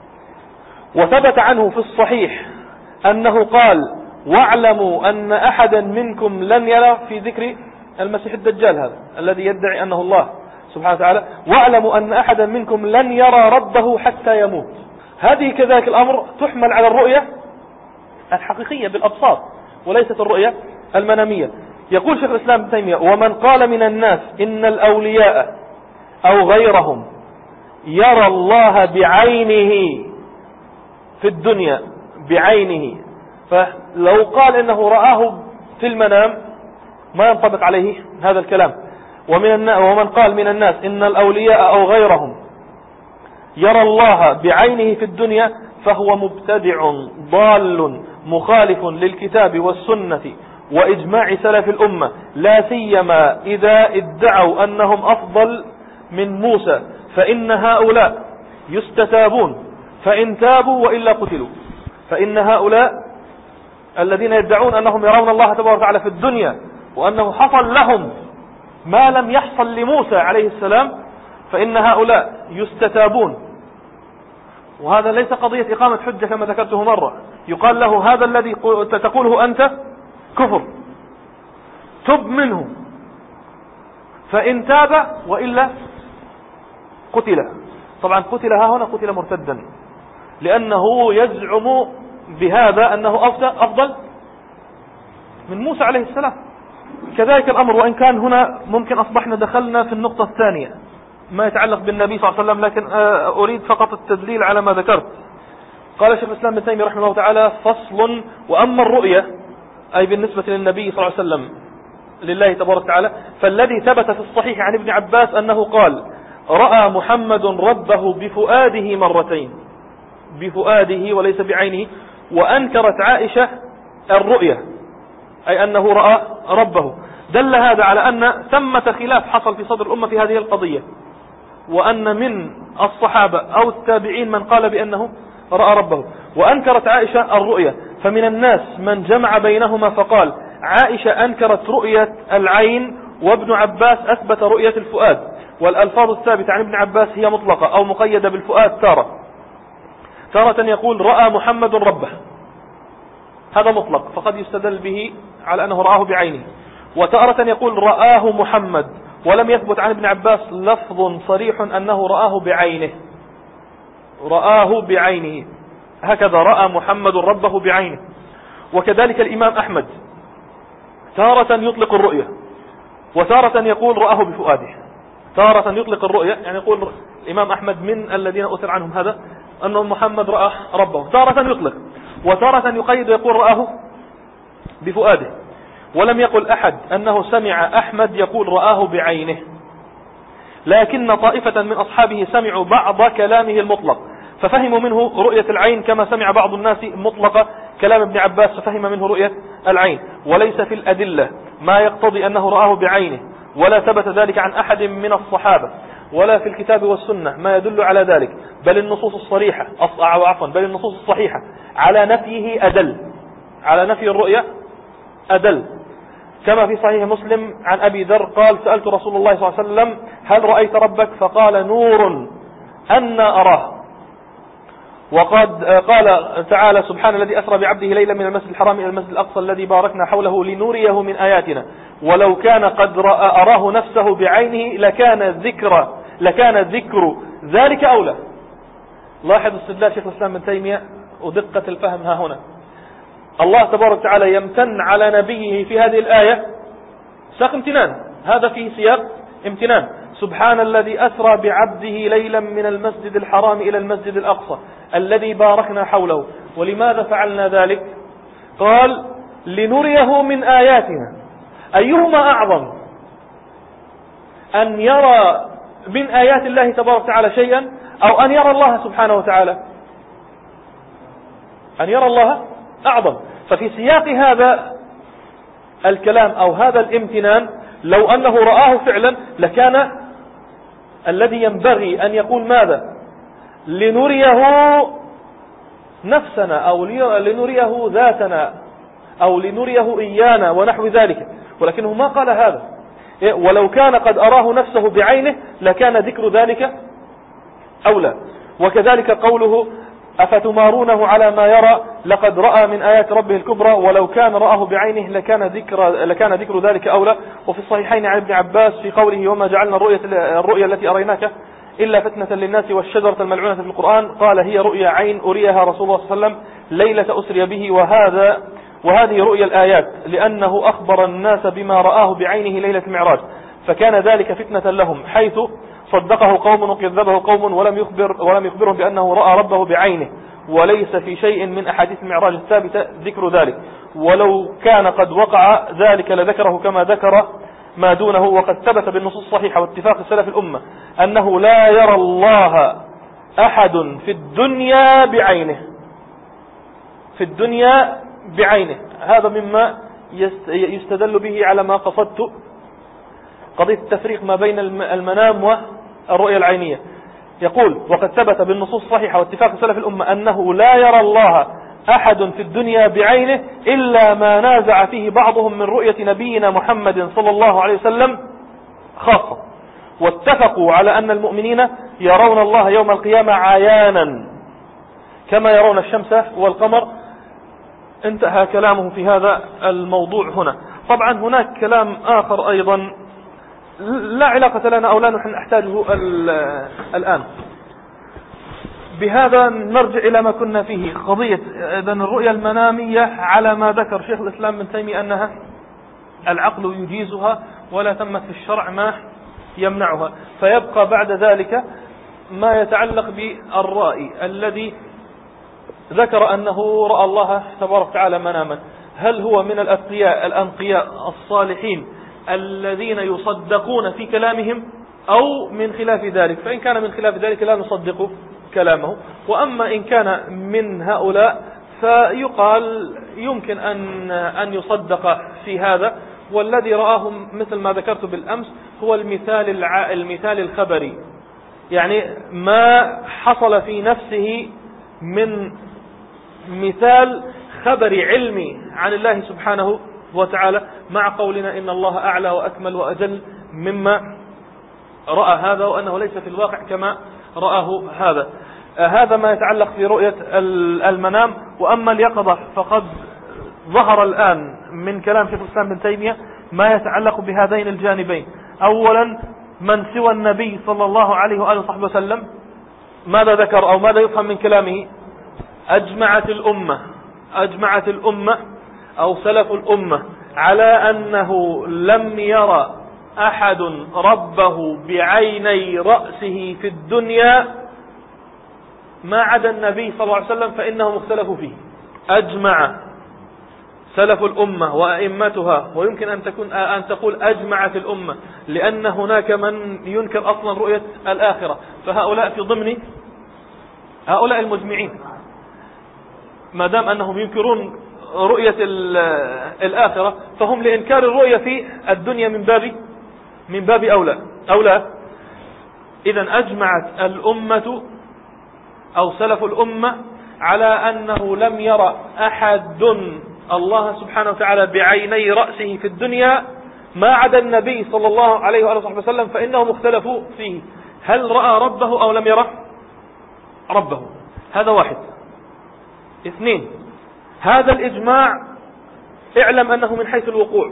وثبت عنه في الصحيح أنه قال: واعلموا أن أحدا منكم لن يرى، في ذكر المسيح الدجال هذا الذي يدعي أنه الله سبحانه وتعالى: واعلموا أن أحدا منكم لن يرى ربه حتى يموت. هذه كذلك الأمر تحمل على الرؤية الحقيقية بالأبصار، وليست الرؤية المنامية. يقول شيخ الإسلام ابن تيمية: ومن قال من الناس إن الأولياء أو غيرهم يرى الله بعينه في الدنيا بعينه، فلو قال إنه رآه في المنام ما ينطبق عليه هذا الكلام. ومن ومن قال من الناس إن الأولياء أو غيرهم يرى الله بعينه في الدنيا فهو مبتدع ضال مخالف للكتاب والسنة وإجماع سلف الأمة، لا سيما إذا ادعوا أنهم أفضل من موسى، فإن هؤلاء يستتابون فإن تابوا وإلا قتلوا. فإن هؤلاء الذين يدعون أنهم يرون الله تبارك وتعالى في الدنيا وأنه حصل لهم ما لم يحصل لموسى عليه السلام، فإن هؤلاء يستتابون. وهذا ليس قضية إقامة حجة كما ذكرته مرة، يقال له: هذا الذي تقوله أنت كفر، تب منه، فإن تاب وإلا قتل. طبعا قتل ها هنا قتل مرتدا، لأنه يزعم بهذا أنه أفضل من موسى عليه السلام. كذلك الأمر، وإن كان هنا ممكن أصبحنا دخلنا في النقطة الثانية ما يتعلق بالنبي صلى الله عليه وسلم، لكن أريد فقط التدليل على ما ذكرت. قال شيخ الإسلام ابن تيمية رحمه الله تعالى: فصل: وأما الرؤية أي بالنسبة للنبي صلى الله عليه وسلم لله تبارك وتعالى، فالذي ثبت في الصحيح عن ابن عباس أنه قال: رأى محمد ربه بفؤاده مرتين، بفؤاده وليس بعينه. وأنكرت عائشة الرؤية أي أنه رأى ربه. دل هذا على أن ثمة خلاف حصل في صدر الأمة في هذه القضية، وأن من الصحابة أو التابعين من قال بأنه رأى ربه. وأنكرت عائشة الرؤية، فمن الناس من جمع بينهما فقال: عائشة أنكرت رؤية العين، وابن عباس أثبت رؤية الفؤاد. والألفاظ الثابتة عن ابن عباس هي مطلقة أو مقيدة بالفؤاد. تارة تارة يقول: رأى محمد ربه، هذا مطلق فقد يستدل به على أنه رآه بعينه. وتارة يقول: رآه محمد، ولم يثبت عن ابن عباس لفظ صريح أنه رآه بعينه، رآه بعينه، هكذا رأى محمد ربه بعينه. وكذلك الإمام أحمد تارة يطلق الرؤية، وتارة يقول رآه بفؤاده. تارة يطلق الرؤية يعني يقول الإمام أحمد من الذين أثر عنهم هذا أنه محمد رأى ربه، تارة يطلق، وتارة يقيد يقول رآه بفؤاده. ولم يقل أحد أنه سمع أحمد يقول رآه بعينه، لكن طائفة من أصحابه سمعوا بعض كلامه المطلق ففهموا منه رؤية العين، كما سمع بعض الناس مطلق كلام ابن عباس ففهم منه رؤية العين. وليس في الأدلة ما يقتضي أنه رآه بعينه، ولا ثبت ذلك عن أحد من الصحابة، ولا في الكتاب والسنة ما يدل على ذلك، بل النصوص الصريحة عفوا بل النصوص الصحيحة على نفيه أدل، على نفي الرؤية أدل. كما في صحيح مسلم عن أبي ذر قال: سألت رسول الله صلى الله عليه وسلم: هل رأيت ربك؟ فقال: نور أنا أراه. وقد قال تعالى: سبحان الذي أسرى بعبده ليلا من المسجد الحرام إلى المسجد الأقصى الذي باركنا حوله لنريه من آياتنا، ولو كان قد أراه نفسه بعينه لكان ذكر لكان ذكر ذلك أولى. لاحظ استدلال شيخ الإسلام ابن تيمية ودقة الفهم ها هنا. الله تبارك وتعالى يمتن على نبيه في هذه الآية ساق امتنان، هذا فيه سياق امتنان. سبحان الذي أسرى بعبده ليلا من المسجد الحرام إلى المسجد الأقصى الذي باركنا حوله. ولماذا فعلنا ذلك؟ قال: لنريه من آياتنا. أيهما أعظم، أن يرى من آيات الله تبارك وتعالى شيئا أو أن يرى الله سبحانه وتعالى؟ أن يرى الله أعظم. ففي سياق هذا الكلام أو هذا الامتنان لو أنه رآه فعلا لكان الذي ينبغي أن يقول ماذا؟ لنريه نفسنا أو لنريه ذاتنا أو لنريه إيانا ونحو ذلك، ولكنه ما قال هذا. ولو كان قد أراه نفسه بعينه لكان ذكر ذلك أولى. وكذلك قوله أفتمارونه على ما يرى لقد رأى من آيات ربه الكبرى ولو كان رآه بعينه لكان ذكر, لكان ذكر ذلك أولى. وفي الصحيحين عن ابن عباس في قوله وما جعلنا الرؤية, الرؤية التي أريناك إلا فتنة للناس والشجرة الملعونة في القرآن قال هي رؤيا عين أريها رسول الله صلى الله عليه وسلم ليلة أسري به وهذا وهذه رؤيا الآيات لأنه أخبر الناس بما رآه بعينه ليلة المعراج فكان ذلك فتنة لهم حيث صدقه قوم وكذبه قوم ولم يخبر ولم يخبرهم بأنه رأى ربه بعينه وليس في شيء من أحاديث المعراج الثابتة ذكر ذلك ولو كان قد وقع ذلك لذكره كما ذكر ما دونه. وقد ثبت بالنصوص الصحيحة واتفاق السلف الأمة أنه لا يرى الله أحد في الدنيا بعينه في الدنيا بعينه. هذا مما يستدل به على ما قصدت قضية التفريق ما بين المنام والرؤية العينية. يقول وقد ثبت بالنصوص الصحيحة واتفاق سلف الأمة أنه لا يرى الله أحد في الدنيا بعينه إلا ما نازع فيه بعضهم من رؤية نبينا محمد صلى الله عليه وسلم خاصة. واتفقوا على أن المؤمنين يرون الله يوم القيامة عيانا كما يرون الشمس والقمر. انتهى كلامه في هذا الموضوع هنا. طبعا هناك كلام آخر أيضا لا علاقة لنا أو لا نحن نحتاجه الآن. بهذا نرجع إلى ما كنا فيه قضية إذن الرؤية المنامية على ما ذكر شيخ الإسلام ابن تيمية أنها العقل يجيزها ولا ثمة في الشرع ما يمنعها. فيبقى بعد ذلك ما يتعلق بالرأي الذي ذكر أنه رأى الله تبارك وتعالى مناما. هل هو من الأتقياء الأنقياء الصالحين الذين يصدقون في كلامهم أو من خلاف ذلك؟ فإن كان من خلاف ذلك لا نصدق كلامه. وأما إن كان من هؤلاء فيقال يمكن أن أن يصدق في هذا. والذي رآه مثل ما ذكرت بالأمس هو المثال الع... المثال الخبري، يعني ما حصل في نفسه من مثال خبري علمي عن الله سبحانه وتعالى مع قولنا إن الله أعلى وأكمل وأجل مما رأى هذا وأنه ليس في الواقع كما رآه هذا. هذا ما يتعلق في رؤية المنام. وأما اليقظة فقد ظهر الآن من كلام شيخ الإسلام ابن تيمية ما يتعلق بهذين الجانبين. أولا من سوى النبي صلى الله عليه وآله وصحبه وسلم ماذا ذكر أو ماذا يفهم من كلامه؟ أجمعت الأمة أجمعت الأمة أو سلف الأمة على أنه لم يرى أحد ربه بعيني رأسه في الدنيا ما عدا النبي صلى الله عليه وسلم فإنهم اختلفوا فيه. أجمع سلف الأمة وأئمتها، ويمكن أن تكون أن تقول أجمعت الأمة لأن هناك من ينكر أصلا رؤية الآخرة، فهؤلاء في ضمن هؤلاء المجمعين ما دام أنهم ينكرون رؤية الآخرة فهم لإنكار الرؤية في الدنيا من باب من باب أولى أولى. إذن أجمعت الأمة أو سلف الأمة على أنه لم يرى أحد الله سبحانه وتعالى بعيني رأسه في الدنيا ما عدا النبي صلى الله عليه وآله وسلم فإنهم اختلفوا فيه هل رأى ربه أو لم يرى ربه. هذا واحد. اثنين، هذا الإجماع اعلم أنه من حيث الوقوع.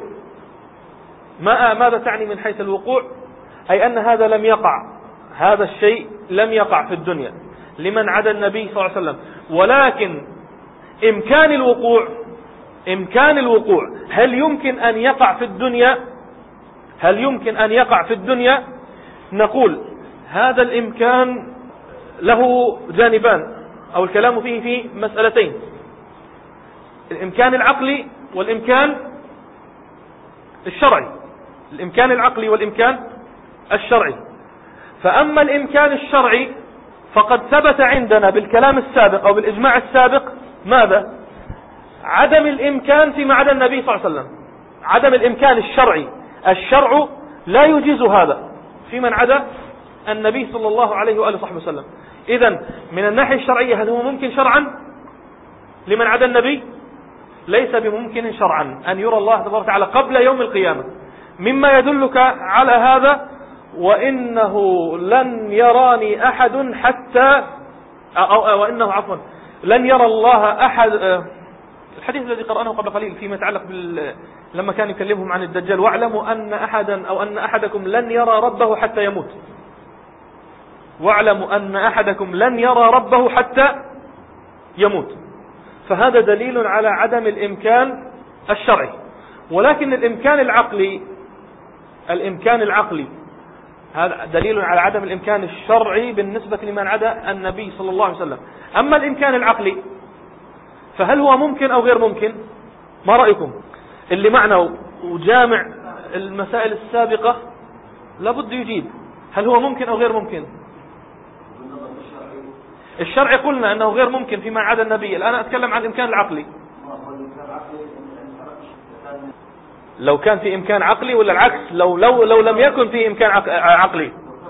ما ماذا تعني من حيث الوقوع؟ أي أن هذا لم يقع، هذا الشيء لم يقع في الدنيا لمن عدا النبي صلى الله عليه وسلم. ولكن إمكان الوقوع إمكان الوقوع هل يمكن أن يقع في الدنيا؟ هل يمكن أن يقع في الدنيا؟ نقول هذا الإمكان له جانبان أو الكلام فيه في مسألتين: الإمكان العقلي والإمكان الشرعي. الإمكان العقلي والإمكان الشرعي. فأما الإمكان الشرعي فقد ثبت عندنا بالكلام السابق أو بالإجماع السابق ماذا؟ عدم الإمكان فيما عدا النبي صلى الله عليه وسلم. عدم الإمكان الشرعي، الشرع لا يجيز هذا في من عدا النبي صلى الله عليه وآله وصحبه وسلم. إذن من الناحية الشرعية هل هو ممكن شرعا لمن عدا النبي؟ ليس بممكن شرعا أن يرى الله تبارك وتعالى قبل يوم القيامة. مما يدلك على هذا وإنه لن يراني أحد حتى أو, أو وإنه عفوا لن يرى الله أحد. الحديث الذي قرأناه قبل قليل فيما يتعلق بال لما كان يكلمهم عن الدجال: واعلموا أن أحدا أو أن أحدكم لن يرى ربه حتى يموت. واعلموا أن أحدكم لن يرى ربه حتى يموت. فهذا دليل على عدم الإمكان الشرعي. ولكن الإمكان العقلي الإمكان العقلي هذا دليل على عدم الإمكان الشرعي بالنسبة لمن عدا النبي صلى الله عليه وسلم. أما الإمكان العقلي فهل هو ممكن أو غير ممكن؟ ما رأيكم؟ اللي معنا وجامع المسائل السابقة لابد يجيب هل هو ممكن أو غير ممكن. الشرع قلنا أنه غير ممكن فيما عدا النبي. الآن أتكلم عن الإمكان العقلي. لو كان في إمكان عقلي ولا العكس؟ لو لو لو لم يكن في إمكان عقلي.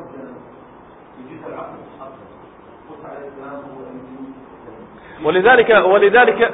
ولذلك ولذلك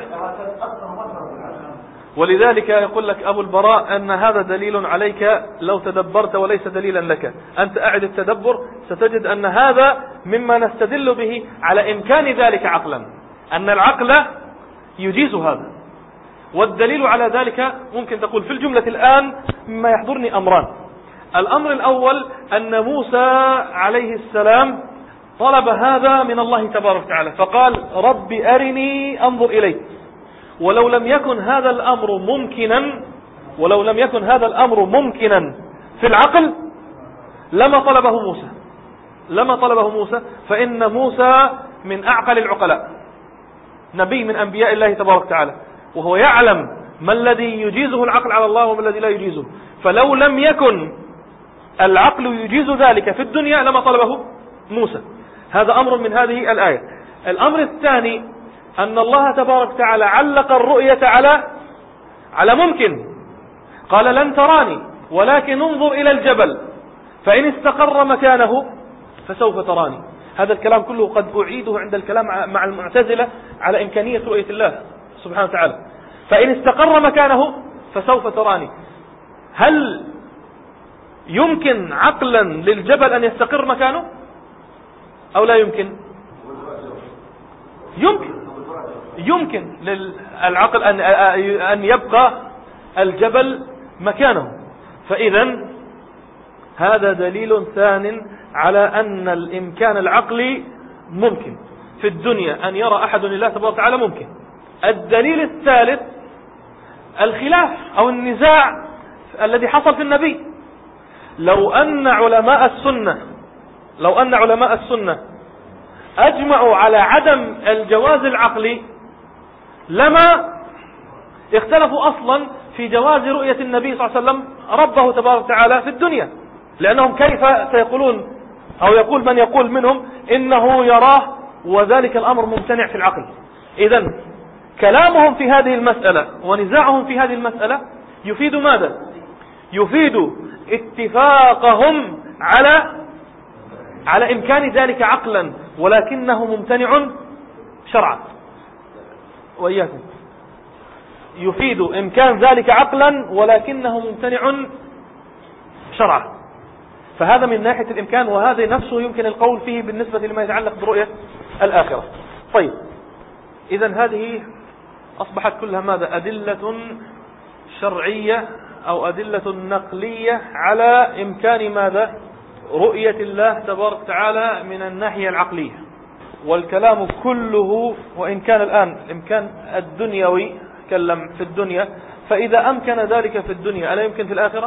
ولذلك يقول لك أبو البراء أن هذا دليل عليك لو تدبرت وليس دليلا لك. أنت أعد التدبر ستجد أن هذا مما نستدل به على إمكان ذلك عقلا، أن العقل يجيز هذا. والدليل على ذلك ممكن تقول في الجملة الآن مما يحضرني أمران. الأمر الأول أن موسى عليه السلام طلب هذا من الله تبارك وتعالى فقال: رب أرني أنظر إليك. ولو لم يكن هذا الأمر ممكنا ولو لم يكن هذا الأمر ممكنا في العقل لما طلبه موسى لما طلبه موسى فإن موسى من أعقل العقلاء، نبي من أنبياء الله تبارك وتعالى، وهو يعلم ما الذي يجيزه العقل على الله وما الذي لا يجيزه. فلو لم يكن العقل يجيز ذلك في الدنيا لما طلبه موسى. هذا أمر من هذه الآية. الأمر الثاني أن الله تبارك وتعالى علق الرؤية على على ممكن. قال: لن تراني ولكن انظر إلى الجبل فإن استقر مكانه فسوف تراني. هذا الكلام كله قد أعيده عند الكلام مع المعتزلة على إمكانية رؤية الله سبحانه وتعالى. فإن استقر مكانه فسوف تراني. هل يمكن عقلا للجبل أن يستقر مكانه أو لا يمكن؟ يمكن يمكن للعقل أن أن يبقى الجبل مكانه. فإذا هذا دليل ثان على أن الإمكان العقلي ممكن في الدنيا، أن يرى أحد الله تبارك وتعالى ممكن. الدليل الثالث الخلاف أو النزاع الذي حصل في النبي. لو أن علماء السنة لو أن علماء السنة أجمعوا على عدم الجواز العقلي لما اختلفوا أصلا في جواز رؤية النبي صلى الله عليه وسلم ربه تبارك وتعالى في الدنيا. لأنهم كيف سيقولون أو يقول من يقول منهم إنه يراه وذلك الأمر ممتنع في العقل. إذن كلامهم في هذه المسألة ونزاعهم في هذه المسألة يفيد ماذا؟ يفيد اتفاقهم على على إمكان ذلك عقلا ولكنه ممتنع شرعا. وإياكم يفيد إمكان ذلك عقلا ولكنه ممتنع شرعا. فهذا من ناحية الإمكان، وهذا نفسه يمكن القول فيه بالنسبة لما يتعلق برؤية الآخرة. طيب، إذن هذه أصبحت كلها ماذا؟ أدلة شرعية أو أدلة نقلية على إمكان ماذا؟ رؤية الله تبارك وتعالى من الناحية العقلية. والكلام كله وإن كان الآن الإمكان الدنيوي تكلم في الدنيا، فإذا أمكن ذلك في الدنيا ألا يمكن في الآخرة؟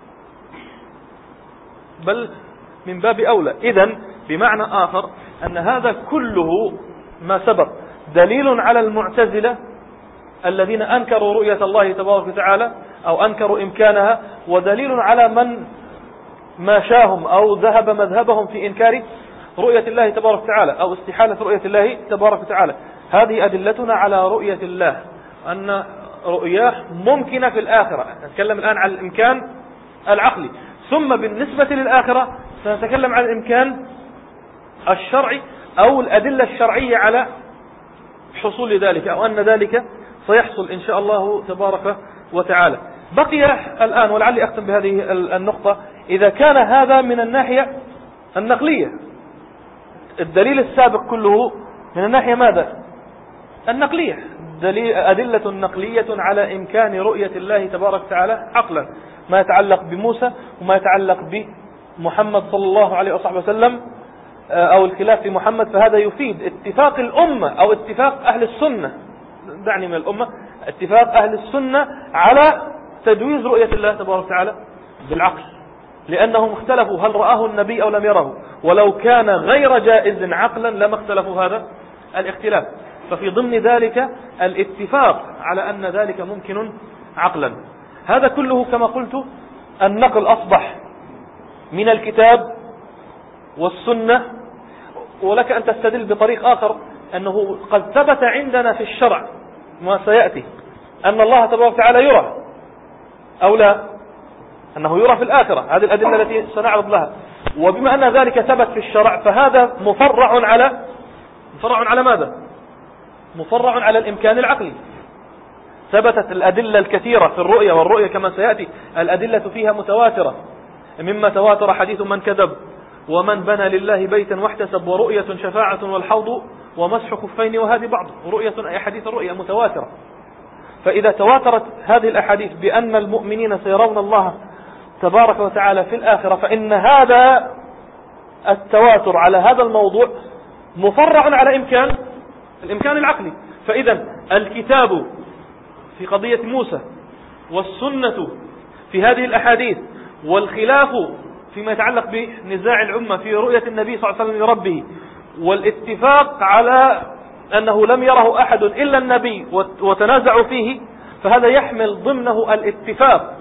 بل من باب أولى. إذن بمعنى آخر أن هذا كله ما سبق دليل على المعتزلة الذين أنكروا رؤية الله تبارك وتعالى أو أنكروا إمكانها، ودليل على من ماشاهم أو ذهب مذهبهم في إنكار رؤية الله تبارك وتعالى أو استحالة رؤية الله تبارك وتعالى. هذه أدلتنا على رؤية الله، أن رؤياه ممكنة في الآخرة. نتكلم الآن عن الإمكان العقلي. ثم بالنسبة للآخرة سنتكلم عن الإمكان الشرعي أو الأدلة الشرعية على حصول ذلك أو أن ذلك سيحصل إن شاء الله تبارك وتعالى. بقي الآن ولعلي أختم بهذه النقطة، إذا كان هذا من الناحية النقلية، الدليل السابق كله من الناحية ماذا؟ النقلية، دليل أدلة نقلية على إمكان رؤية الله تبارك وتعالى عقلا، ما يتعلق بموسى وما يتعلق بمحمد صلى الله عليه وصحبه وسلم أو الخلاف في محمد. فهذا يفيد اتفاق الأمة أو اتفاق أهل السنة، دعني من الأمة، اتفاق أهل السنة على تجويز رؤية الله تبارك وتعالى بالعقل، لأنهم اختلفوا هل رآه النبي أو لم يره، ولو كان غير جائز عقلا لما اختلفوا هذا الاختلاف. ففي ضمن ذلك الاتفاق على أن ذلك ممكن عقلا. هذا كله كما قلت النقل أصبح من الكتاب والسنة، ولك أن تستدل بطريق آخر أنه قد ثبت عندنا في الشرع ما سيأتي أن الله تبارك وتعالى يرى أو لا، أنه يرى في الآخرة، هذه الأدلة التي سنعرض لها. وبما أن ذلك ثبت في الشرع فهذا مفرع على مفرع على ماذا؟ مفرع على الإمكان العقلي. ثبتت الأدلة الكثيرة في الرؤية، والرؤية كما سيأتي الأدلة فيها متواترة، مما تواتر حديث من كذب ومن بنى لله بيتا واحتسب ورؤية شفاعة والحوض ومسح خفين، وهذه بعض رؤية أي حديث الرؤية متواترة. فإذا تواترت هذه الأحاديث بأن المؤمنين سيرون الله تبارك وتعالى في الآخرة، فإن هذا التواتر على هذا الموضوع مفرع على إمكان الإمكان العقلي. فإذا الكتاب في قضية موسى والسنة في هذه الأحاديث والخلاف فيما يتعلق بنزاع الأمة في رؤية النبي صلى الله عليه وسلم لربه، والاتفاق على أنه لم يره أحد إلا النبي وتنازعوا فيه، فهذا يحمل ضمنه الاتفاق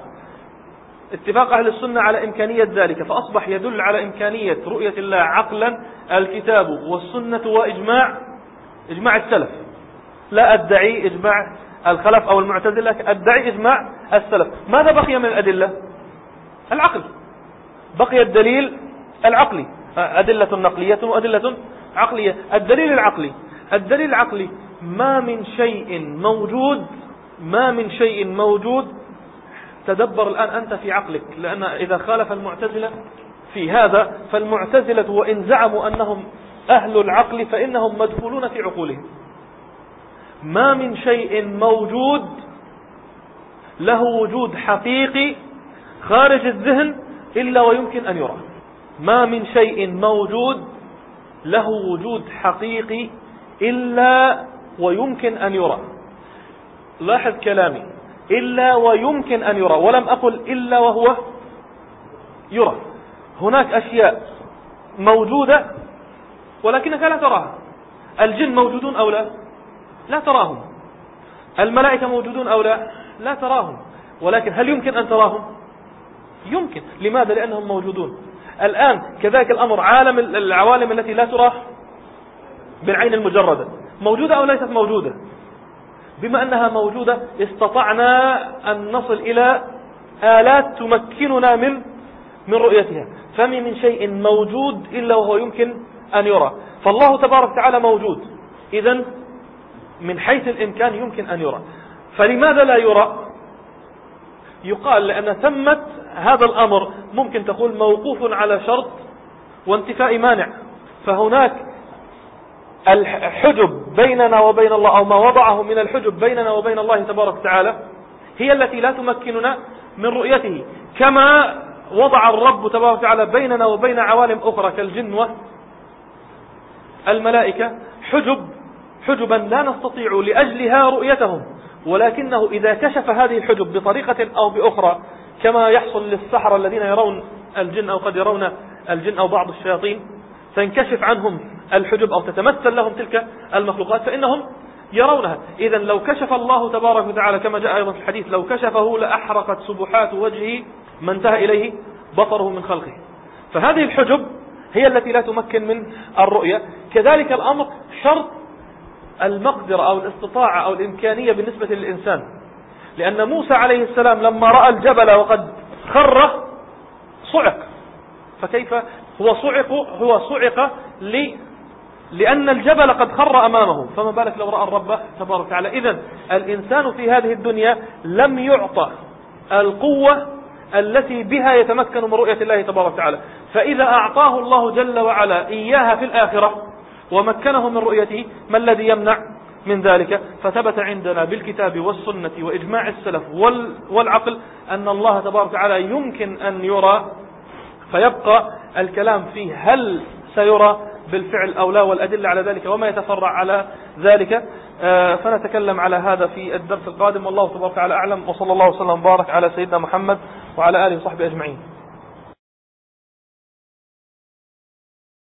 اتفاق أهل السنة على إمكانية ذلك. فأصبح يدل على إمكانية رؤية الله عقلا الكتاب والسنة وإجماع إجماع السلف. لا أدعي إجماع الخلف أو المعتزلة، أدعي إجماع السلف. ماذا بقي من الأدلة؟ العقل. بقي الدليل العقلي، أدلة نقلية وأدلة عقلية. الدليل العقلي الدليل العقلي ما من شيء موجود ما من شيء موجود تدبر الآن أنت في عقلك، لأن إذا خالف المعتزلة في هذا فالمعتزلة وإن زعموا أنهم أهل العقل فإنهم مدخولون في عقولهم. ما من شيء موجود له وجود حقيقي خارج الذهن إلا ويمكن أن يرى. ما من شيء موجود له وجود حقيقي إلا ويمكن أن يرى. لاحظ كلامي، إلا ويمكن أن يرى، ولم أقل إلا وهو يرى. هناك أشياء موجودة ولكنك لا تراها. الجن موجودون أو لا؟ لا تراهم. الملائكة موجودون أو لا؟ لا تراهم. ولكن هل يمكن أن تراهم؟ يمكن. لماذا؟ لأنهم موجودون. الآن كذلك الأمر، عالم العوالم التي لا ترى بالعين المجردة موجودة أو ليست موجودة؟ بما أنها موجودة استطعنا أن نصل إلى آلات تمكننا من من رؤيتها. فما من شيء موجود إلا وهو يمكن أن يرى. فالله تبارك وتعالى موجود، إذن من حيث الإمكان يمكن أن يرى. فلماذا لا يرى؟ يقال لأن ثمة هذا الأمر ممكن تقول موقوف على شرط وانتفاء مانع. فهناك الحجب بيننا وبين الله، أو ما وضعه من الحجب بيننا وبين الله تبارك وتعالى، هي التي لا تمكننا من رؤيته، كما وضع الرب تبارك وتعالى بيننا وبين عوالم أخرى كالجن والملائكة حجب حجبا لا نستطيع لأجلها رؤيتهم. ولكنه إذا كشف هذه الحجب بطريقة أو بأخرى، كما يحصل للسحرة الذين يرون الجن أو قد يرون الجن أو بعض الشياطين، تنكشف عنهم الحجب أو تتمثل لهم تلك المخلوقات فإنهم يرونها. إذن لو كشف الله تبارك وتعالى كما جاء أيضا في الحديث لو كشفه لأحرقت سبحات وجهه ما انتهى إليه بصره من خلقه. فهذه الحجب هي التي لا تمكن من الرؤية. كذلك الأمر شرط المقدرة أو الاستطاعة أو الإمكانية بالنسبة للإنسان، لأن موسى عليه السلام لما رأى الجبل وقد خر صعق، فكيف هو صعق هو صعق ل لأن الجبل قد خر أمامه، فما بالك لو رأى الرب تبارك وتعالى. إذن الإنسان في هذه الدنيا لم يعطى القوة التي بها يتمكن من رؤية الله تبارك وتعالى، فإذا أعطاه الله جل وعلا إياها في الآخرة ومكنه من رؤيته، ما الذي يمنع من ذلك؟ فثبت عندنا بالكتاب والسنة وإجماع السلف والعقل أن الله تبارك وتعالى يمكن أن يرى، فيبقى الكلام فيه هل سيرى بالفعل أو لا، والأدلة على ذلك وما يتفرع على ذلك. فنتكلم على هذا في الدرس القادم، والله تبارك وتعالى أعلم، وصلى الله وسلم وبارك على سيدنا محمد وعلى آله وصحبه أجمعين.